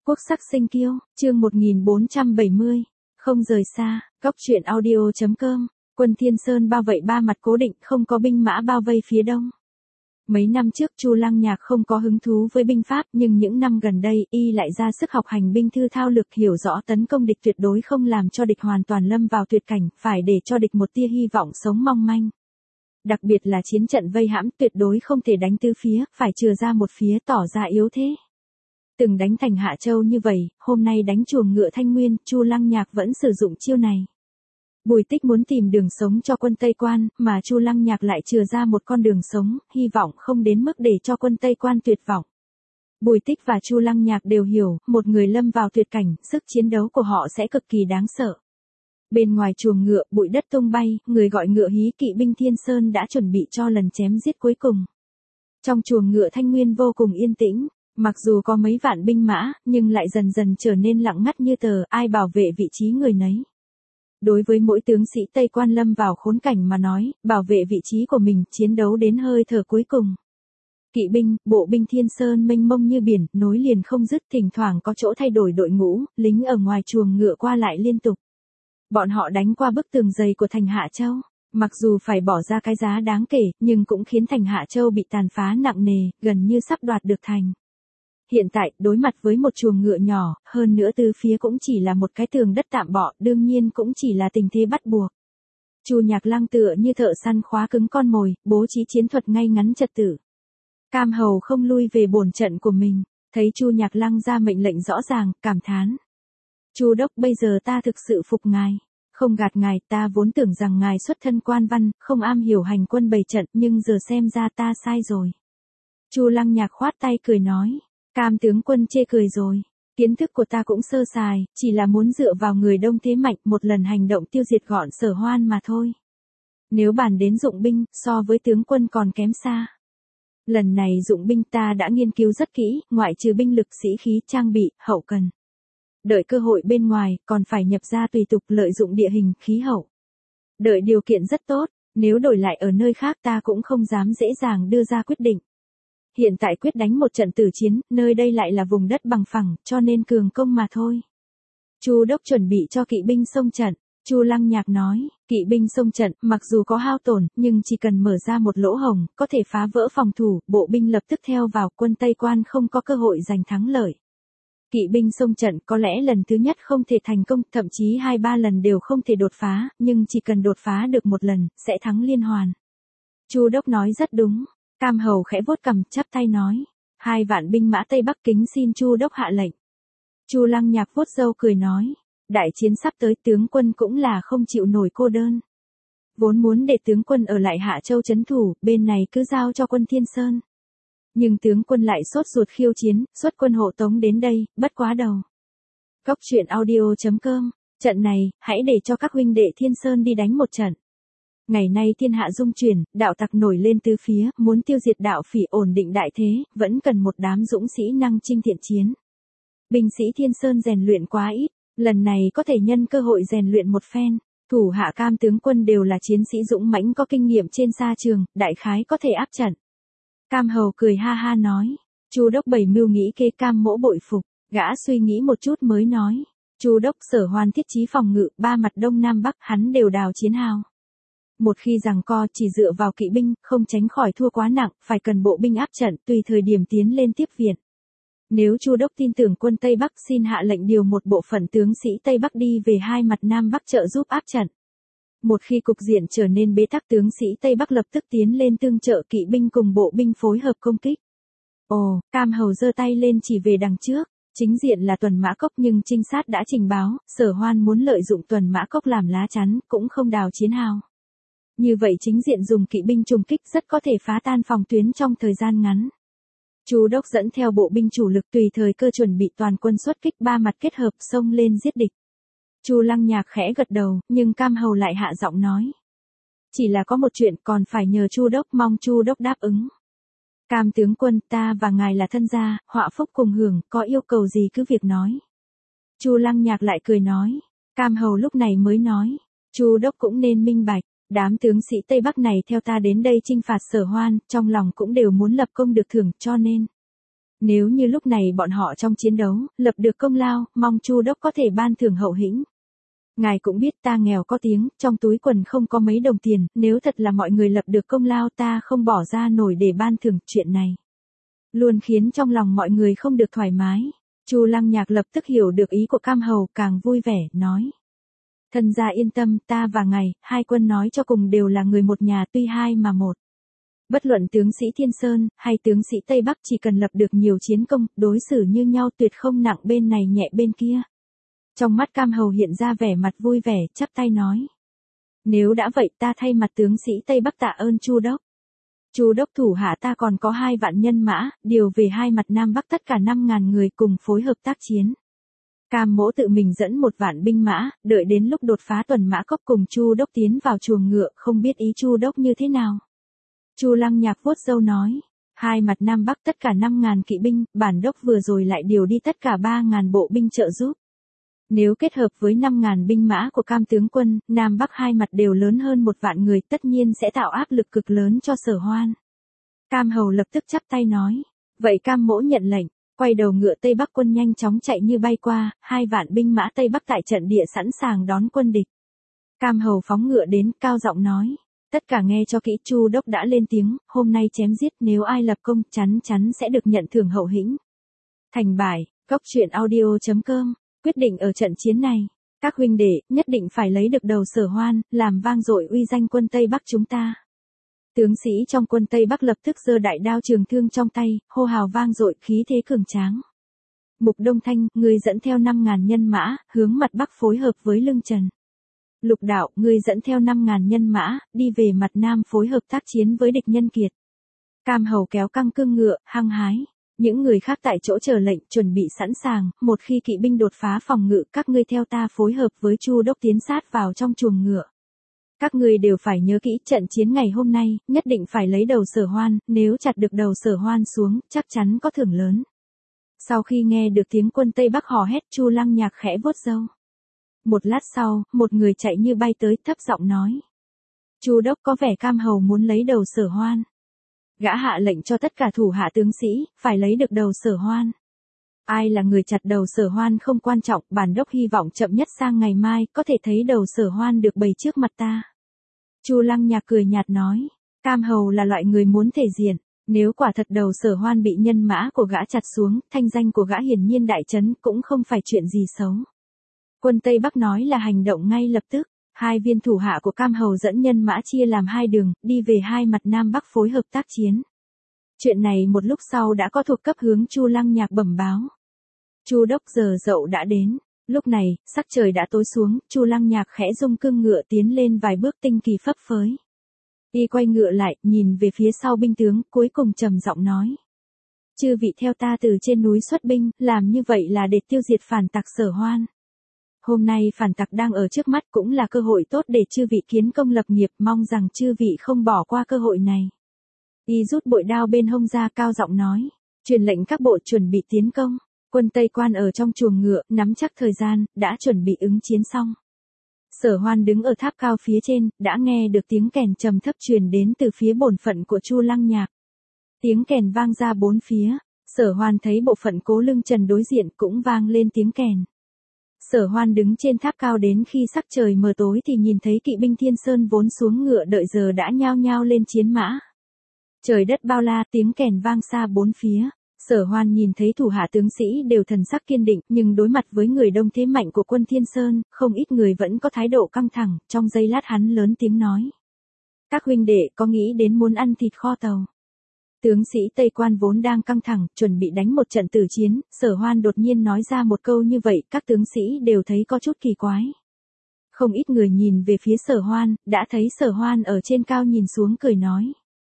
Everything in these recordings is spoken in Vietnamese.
Quốc sắc sinh kiêu, chương 1470, không rời xa, góc truyện audio.com, quân Thiên Sơn bao vây ba mặt cố định, không có binh mã bao vây phía đông. Mấy năm trước Chu Lăng Nhạc không có hứng thú với binh pháp, nhưng những năm gần đây y lại ra sức học hành binh thư thao lược, hiểu rõ tấn công địch tuyệt đối không làm cho địch hoàn toàn lâm vào tuyệt cảnh, phải để cho địch một tia hy vọng sống mong manh. Đặc biệt là chiến trận vây hãm, tuyệt đối không thể đánh tứ phía, phải chừa ra một phía tỏ ra yếu thế. Từng đánh thành Hạ Châu như vậy, hôm nay đánh chuồng ngựa Thanh Nguyên, Chu Lăng Nhạc vẫn sử dụng chiêu này. Bùi Tích muốn tìm đường sống cho quân Tây Quan, mà Chu Lăng Nhạc lại chừa ra một con đường sống, hy vọng không đến mức để cho quân Tây Quan tuyệt vọng. Bùi Tích và Chu Lăng Nhạc đều hiểu, một người lâm vào tuyệt cảnh, sức chiến đấu của họ sẽ cực kỳ đáng sợ. Bên ngoài chuồng ngựa, bụi đất tung bay, người gọi ngựa hí kỵ binh Thiên Sơn đã chuẩn bị cho lần chém giết cuối cùng. Trong chuồng ngựa Thanh Nguyên vô cùng yên tĩnh. Mặc dù có mấy vạn binh mã, nhưng lại dần dần trở nên lặng ngắt như tờ, ai bảo vệ vị trí người nấy. Đối với mỗi tướng sĩ Tây Quan lâm vào khốn cảnh mà nói, bảo vệ vị trí của mình, chiến đấu đến hơi thở cuối cùng. Kỵ binh, bộ binh Thiên Sơn mênh mông như biển, nối liền không dứt, thỉnh thoảng có chỗ thay đổi đội ngũ, lính ở ngoài chuồng ngựa qua lại liên tục. Bọn họ đánh qua bức tường dày của thành Hạ Châu. Mặc dù phải bỏ ra cái giá đáng kể, nhưng cũng khiến thành Hạ Châu bị tàn phá nặng nề, gần như sắp đoạt được thành. Hiện tại, đối mặt với một chuồng ngựa nhỏ, hơn nữa từ phía cũng chỉ là một cái tường đất tạm bợ, đương nhiên cũng chỉ là tình thế bắt buộc. Chu Nhạc Lăng tựa như thợ săn khóa cứng con mồi, bố trí chiến thuật ngay ngắn trật tự. Cam Hầu không lui về bổn trận của mình, thấy Chu Nhạc Lăng ra mệnh lệnh rõ ràng, cảm thán. Chu đốc, bây giờ ta thực sự phục ngài. Không gạt ngài, ta vốn tưởng rằng ngài xuất thân quan văn, không am hiểu hành quân bày trận, nhưng giờ xem ra ta sai rồi. Chu Lăng Nhạc khoát tay cười nói. Cam tướng quân chê cười rồi, kiến thức của ta cũng sơ sài, chỉ là muốn dựa vào người đông thế mạnh một lần hành động tiêu diệt gọn Sở Hoan mà thôi. Nếu bàn đến dụng binh, so với tướng quân còn kém xa. Lần này dụng binh ta đã nghiên cứu rất kỹ, ngoại trừ binh lực sĩ khí trang bị, hậu cần. Đợi cơ hội bên ngoài, còn phải nhập ra tùy tục lợi dụng địa hình, khí hậu. Đợi điều kiện rất tốt, nếu đổi lại ở nơi khác ta cũng không dám dễ dàng đưa ra quyết định. Hiện tại quyết đánh một trận tử chiến, nơi đây lại là vùng đất bằng phẳng, cho nên cường công mà thôi. Chu đốc chuẩn bị cho kỵ binh xông trận, Chu Lăng Nhạc nói, kỵ binh xông trận, mặc dù có hao tổn, nhưng chỉ cần mở ra một lỗ hổng, có thể phá vỡ phòng thủ, bộ binh lập tức theo vào, quân Tây Quan không có cơ hội giành thắng lợi. Kỵ binh xông trận có lẽ lần thứ nhất không thể thành công, thậm chí 2-3 lần đều không thể đột phá, nhưng chỉ cần đột phá được một lần, sẽ thắng liên hoàn. Chu đốc nói rất đúng. Cam Hầu khẽ vuốt cằm, chắp tay nói, 2 vạn binh mã Tây Bắc kính xin Chu đốc hạ lệnh. Chu Lăng Nhạc vuốt râu cười nói, đại chiến sắp tới, tướng quân cũng là không chịu nổi cô đơn. Vốn muốn để tướng quân ở lại Hạ Châu trấn thủ, bên này cứ giao cho quân Thiên Sơn. Nhưng tướng quân lại sốt ruột khiêu chiến, xuất quân hộ tống đến đây, bất quá đầu. Góc truyện audio.com, trận này, hãy để cho các huynh đệ Thiên Sơn đi đánh một trận. Ngày nay thiên hạ dung chuyển, đạo tặc nổi lên tứ phía, muốn tiêu diệt đạo phỉ ổn định đại thế, vẫn cần một đám dũng sĩ năng chinh thiện chiến. Binh sĩ Thiên Sơn rèn luyện quá ít, lần này có thể nhân cơ hội rèn luyện một phen. Thủ hạ Cam tướng quân đều là chiến sĩ dũng mãnh có kinh nghiệm trên sa trường, đại khái có thể áp trận. Cam Hầu cười ha ha nói, Chu đốc bày mưu nghĩ kế, Cam mỗ bội phục, gã suy nghĩ một chút mới nói, Chu đốc Sở Hoan thiết chí phòng ngự, 3 mặt đông nam bắc hắn đều đào chiến hào. Một khi giằng co chỉ dựa vào kỵ binh, không tránh khỏi thua quá nặng, phải cần bộ binh áp trận, tùy thời điểm tiến lên tiếp viện. Nếu Chu đốc tin tưởng quân Tây Bắc, xin hạ lệnh điều một bộ phận tướng sĩ Tây Bắc đi về 2 mặt Nam Bắc trợ giúp áp trận. Một khi cục diện trở nên bế tắc, tướng sĩ Tây Bắc lập tức tiến lên tương trợ kỵ binh cùng bộ binh phối hợp công kích. Ồ, Cam Hầu giơ tay lên chỉ về đằng trước, chính diện là Tuần Mã Cốc, nhưng trinh sát đã trình báo, Sở Hoan muốn lợi dụng Tuần Mã Cốc làm lá chắn, cũng không đào chiến hào. Như vậy chính diện dùng kỵ binh trùng kích rất có thể phá tan phòng tuyến trong thời gian ngắn. Chu đốc dẫn theo bộ binh chủ lực tùy thời cơ chuẩn bị toàn quân xuất kích, 3 mặt kết hợp xông lên giết địch. Chu Lăng Nhạc khẽ gật đầu, nhưng Cam Hầu lại hạ giọng nói. Chỉ là có một chuyện còn phải nhờ Chu đốc, mong Chu đốc đáp ứng. Cam tướng quân, ta và ngài là thân gia, họa phúc cùng hưởng, có yêu cầu gì cứ việc nói. Chu Lăng Nhạc lại cười nói. Cam Hầu lúc này mới nói. Chu đốc cũng nên minh bạch. Đám tướng sĩ Tây Bắc này theo ta đến đây chinh phạt Sở Hoan, trong lòng cũng đều muốn lập công được thưởng, cho nên. Nếu như lúc này bọn họ trong chiến đấu, lập được công lao, mong Chu đốc có thể ban thưởng hậu hĩnh. Ngài cũng biết ta nghèo có tiếng, trong túi quần không có mấy đồng tiền, nếu thật là mọi người lập được công lao ta không bỏ ra nổi để ban thưởng, chuyện này luôn khiến trong lòng mọi người không được thoải mái. Chu Lăng Nhạc lập tức hiểu được ý của Cam Hầu, càng vui vẻ, nói. Thân gia yên tâm, ta và ngài, hai quân nói cho cùng đều là người một nhà, tuy hai mà một. Bất luận tướng sĩ Thiên Sơn, hay tướng sĩ Tây Bắc chỉ cần lập được nhiều chiến công, đối xử như nhau, tuyệt không nặng bên này nhẹ bên kia. Trong mắt Cam Hầu hiện ra vẻ mặt vui vẻ, chắp tay nói. Nếu đã vậy ta thay mặt tướng sĩ Tây Bắc tạ ơn Chu đốc. Chu đốc thủ hạ ta còn có 2 vạn nhân mã, điều về hai mặt Nam Bắc tất cả 5.000 người cùng phối hợp tác chiến. Cam mỗ tự mình dẫn 1 vạn binh mã, đợi đến lúc đột phá Tuần Mã Cốc cùng Chu đốc tiến vào chuồng ngựa, không biết ý Chu đốc như thế nào. Chu Lăng Nhạc vuốt râu nói. Hai mặt Nam Bắc tất cả 5.000 kỵ binh, bản đốc vừa rồi lại điều đi tất cả 3.000 bộ binh trợ giúp. Nếu kết hợp với 5.000 binh mã của Cam tướng quân, Nam Bắc hai mặt đều lớn hơn 1 vạn người, tất nhiên sẽ tạo áp lực cực lớn cho Sở Hoan. Cam Hầu lập tức chắp tay nói. Vậy Cam mỗ nhận lệnh, quay đầu ngựa Tây Bắc quân nhanh chóng chạy như bay qua, 2 vạn binh mã Tây Bắc tại trận địa sẵn sàng đón quân địch. Cam Hầu phóng ngựa đến, cao giọng nói. Tất cả nghe cho kỹ, Chu đốc đã lên tiếng, hôm nay chém giết, nếu ai lập công chắn sẽ được nhận thưởng hậu hĩnh. Thành bài, goctruyện.audio.com. Quyết định ở trận chiến này, các huynh đệ nhất định phải lấy được đầu Sở Hoan, làm vang dội uy danh quân Tây Bắc chúng ta. Tướng sĩ trong quân Tây Bắc lập tức giơ đại đao trường thương trong tay, hô hào vang dội, khí thế cường tráng. Mục Đông Thanh, ngươi dẫn theo 5.000 nhân mã, hướng mặt Bắc phối hợp với Lương Trần. Lục Đạo, ngươi dẫn theo 5.000 nhân mã, đi về mặt Nam phối hợp tác chiến với địch nhân kiệt. Cam Hầu kéo căng cương ngựa, hăng hái. Những người khác tại chỗ chờ lệnh, chuẩn bị sẵn sàng, một khi kỵ binh đột phá phòng ngự, các ngươi theo ta phối hợp với Chu đốc tiến sát vào trong chuồng ngựa. Các ngươi đều phải nhớ kỹ, trận chiến ngày hôm nay, nhất định phải lấy đầu Sở Hoan, nếu chặt được đầu Sở Hoan xuống, chắc chắn có thưởng lớn. Sau khi nghe được tiếng quân Tây Bắc hò hét, Chu Lăng Nhạc khẽ vuốt râu. Một lát sau, một người chạy như bay tới, thấp giọng nói. Chu đốc có vẻ Cam Hầu muốn lấy đầu Sở Hoan. Gã hạ lệnh cho tất cả thủ hạ tướng sĩ, phải lấy được đầu Sở Hoan. Ai là người chặt đầu Sở Hoan không quan trọng, bản đốc hy vọng chậm nhất sang ngày mai, có thể thấy đầu Sở Hoan được bày trước mặt ta. Chu Lăng Nhạc cười nhạt nói, Cam Hầu là loại người muốn thể diện, nếu quả thật đầu Sở Hoan bị nhân mã của gã chặt xuống, thanh danh của gã hiển nhiên đại trấn, cũng không phải chuyện gì xấu. Quân Tây Bắc nói là hành động ngay lập tức. 2 viên thủ hạ của Cam Hầu dẫn nhân mã chia làm 2 đường, đi về hai mặt Nam Bắc phối hợp tác chiến. Chuyện này một lúc sau đã có thuộc cấp hướng Chu Lăng Nhạc bẩm báo. Chu đốc, giờ dậu đã đến. Lúc này, sắc trời đã tối xuống, Chu Lăng Nhạc khẽ rung cương ngựa tiến lên vài bước, tinh kỳ phấp phới. Y quay ngựa lại, nhìn về phía sau binh tướng, cuối cùng trầm giọng nói. Chư vị theo ta từ trên núi xuất binh, làm như vậy là để tiêu diệt phản tặc Sở Hoan. Hôm nay phản tặc đang ở trước mắt, cũng là cơ hội tốt để chư vị kiến công lập nghiệp, mong rằng chư vị không bỏ qua cơ hội này. Y rút bội đao bên hông ra, cao giọng nói, truyền lệnh các bộ chuẩn bị tiến công. Quân Tây Quan ở trong chuồng ngựa, nắm chắc thời gian, đã chuẩn bị ứng chiến xong. Sở Hoan đứng ở tháp cao phía trên, đã nghe được tiếng kèn trầm thấp truyền đến từ phía bổn phận của Chu Lăng Nhạc. Tiếng kèn vang ra 4 phía, Sở Hoan thấy bộ phận Cố Lương Trần đối diện cũng vang lên tiếng kèn. Sở Hoan đứng trên tháp cao đến khi sắc trời mờ tối thì nhìn thấy kỵ binh Thiên Sơn vốn xuống ngựa đợi giờ đã nhao nhao lên chiến mã. Trời đất bao la, tiếng kèn vang xa 4 phía. Sở Hoan nhìn thấy thủ hạ tướng sĩ đều thần sắc kiên định, nhưng đối mặt với người đông thế mạnh của quân Thiên Sơn, không ít người vẫn có thái độ căng thẳng, trong giây lát hắn lớn tiếng nói. Các huynh đệ có nghĩ đến muốn ăn thịt kho tàu? Tướng sĩ Tây Quan vốn đang căng thẳng, chuẩn bị đánh một trận tử chiến, Sở Hoan đột nhiên nói ra một câu như vậy, các tướng sĩ đều thấy có chút kỳ quái. Không ít người nhìn về phía Sở Hoan, đã thấy Sở Hoan ở trên cao nhìn xuống cười nói.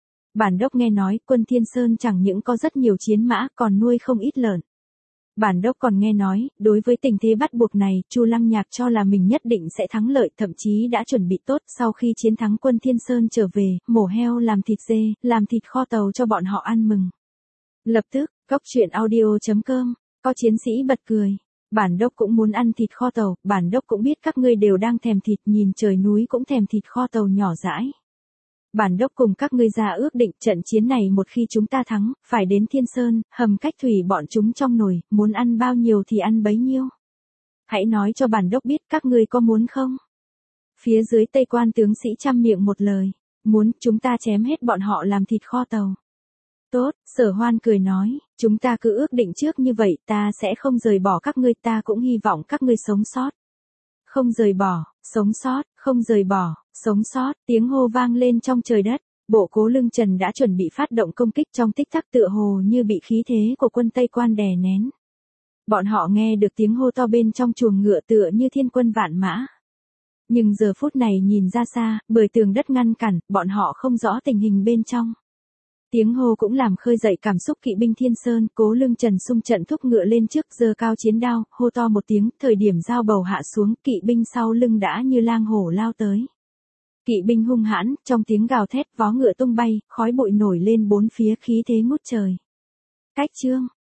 Bản đốc nghe nói, quân Thiên Sơn chẳng những có rất nhiều chiến mã, còn nuôi không ít lợn. Bản đốc còn nghe nói, đối với tình thế bắt buộc này, Chu Lăng Nhạc cho là mình nhất định sẽ thắng lợi, thậm chí đã chuẩn bị tốt, sau khi chiến thắng quân Thiên Sơn trở về, mổ heo làm thịt dê, làm thịt kho tàu cho bọn họ ăn mừng. Lập tức, goctruyện.audio.com, có chiến sĩ bật cười. Bản đốc cũng muốn ăn thịt kho tàu, bản đốc cũng biết các ngươi đều đang thèm thịt, nhìn trời núi cũng thèm thịt kho tàu nhỏ dãi. Bản đốc cùng các ngươi ra ước định trận chiến này một khi chúng ta thắng, phải đến Thiên Sơn, hầm cách thủy bọn chúng trong nồi, muốn ăn bao nhiêu thì ăn bấy nhiêu. Hãy nói cho bản đốc biết các ngươi có muốn không? Phía dưới Tây Quan tướng sĩ trăm miệng một lời, muốn, chúng ta chém hết bọn họ làm thịt kho tàu. Tốt, Sở Hoan cười nói, chúng ta cứ ước định trước như vậy, ta sẽ không rời bỏ các ngươi, ta cũng hy vọng các ngươi sống sót. Không rời bỏ, sống sót, không rời bỏ, sống sót, tiếng hô vang lên trong trời đất. Bộ Cố Lương Trần đã chuẩn bị phát động công kích trong tích tắc, tựa hồ như bị khí thế của quân Tây Quan đè nén. Bọn họ nghe được tiếng hô to bên trong chuồng ngựa tựa như thiên quân vạn mã. Nhưng giờ phút này nhìn ra xa, bởi tường đất ngăn cản, bọn họ không rõ tình hình bên trong. Tiếng hô cũng làm khơi dậy cảm xúc kỵ binh Thiên Sơn, Cố Lương Trần xung trận thúc ngựa lên trước, giơ cao chiến đao, hô to một tiếng, thời điểm dao bầu hạ xuống, kỵ binh sau lưng đã như lang hổ lao tới. Kỵ binh hung hãn, trong tiếng gào thét, vó ngựa tung bay, khói bụi nổi lên bốn phía, khí thế ngút trời. Cách chương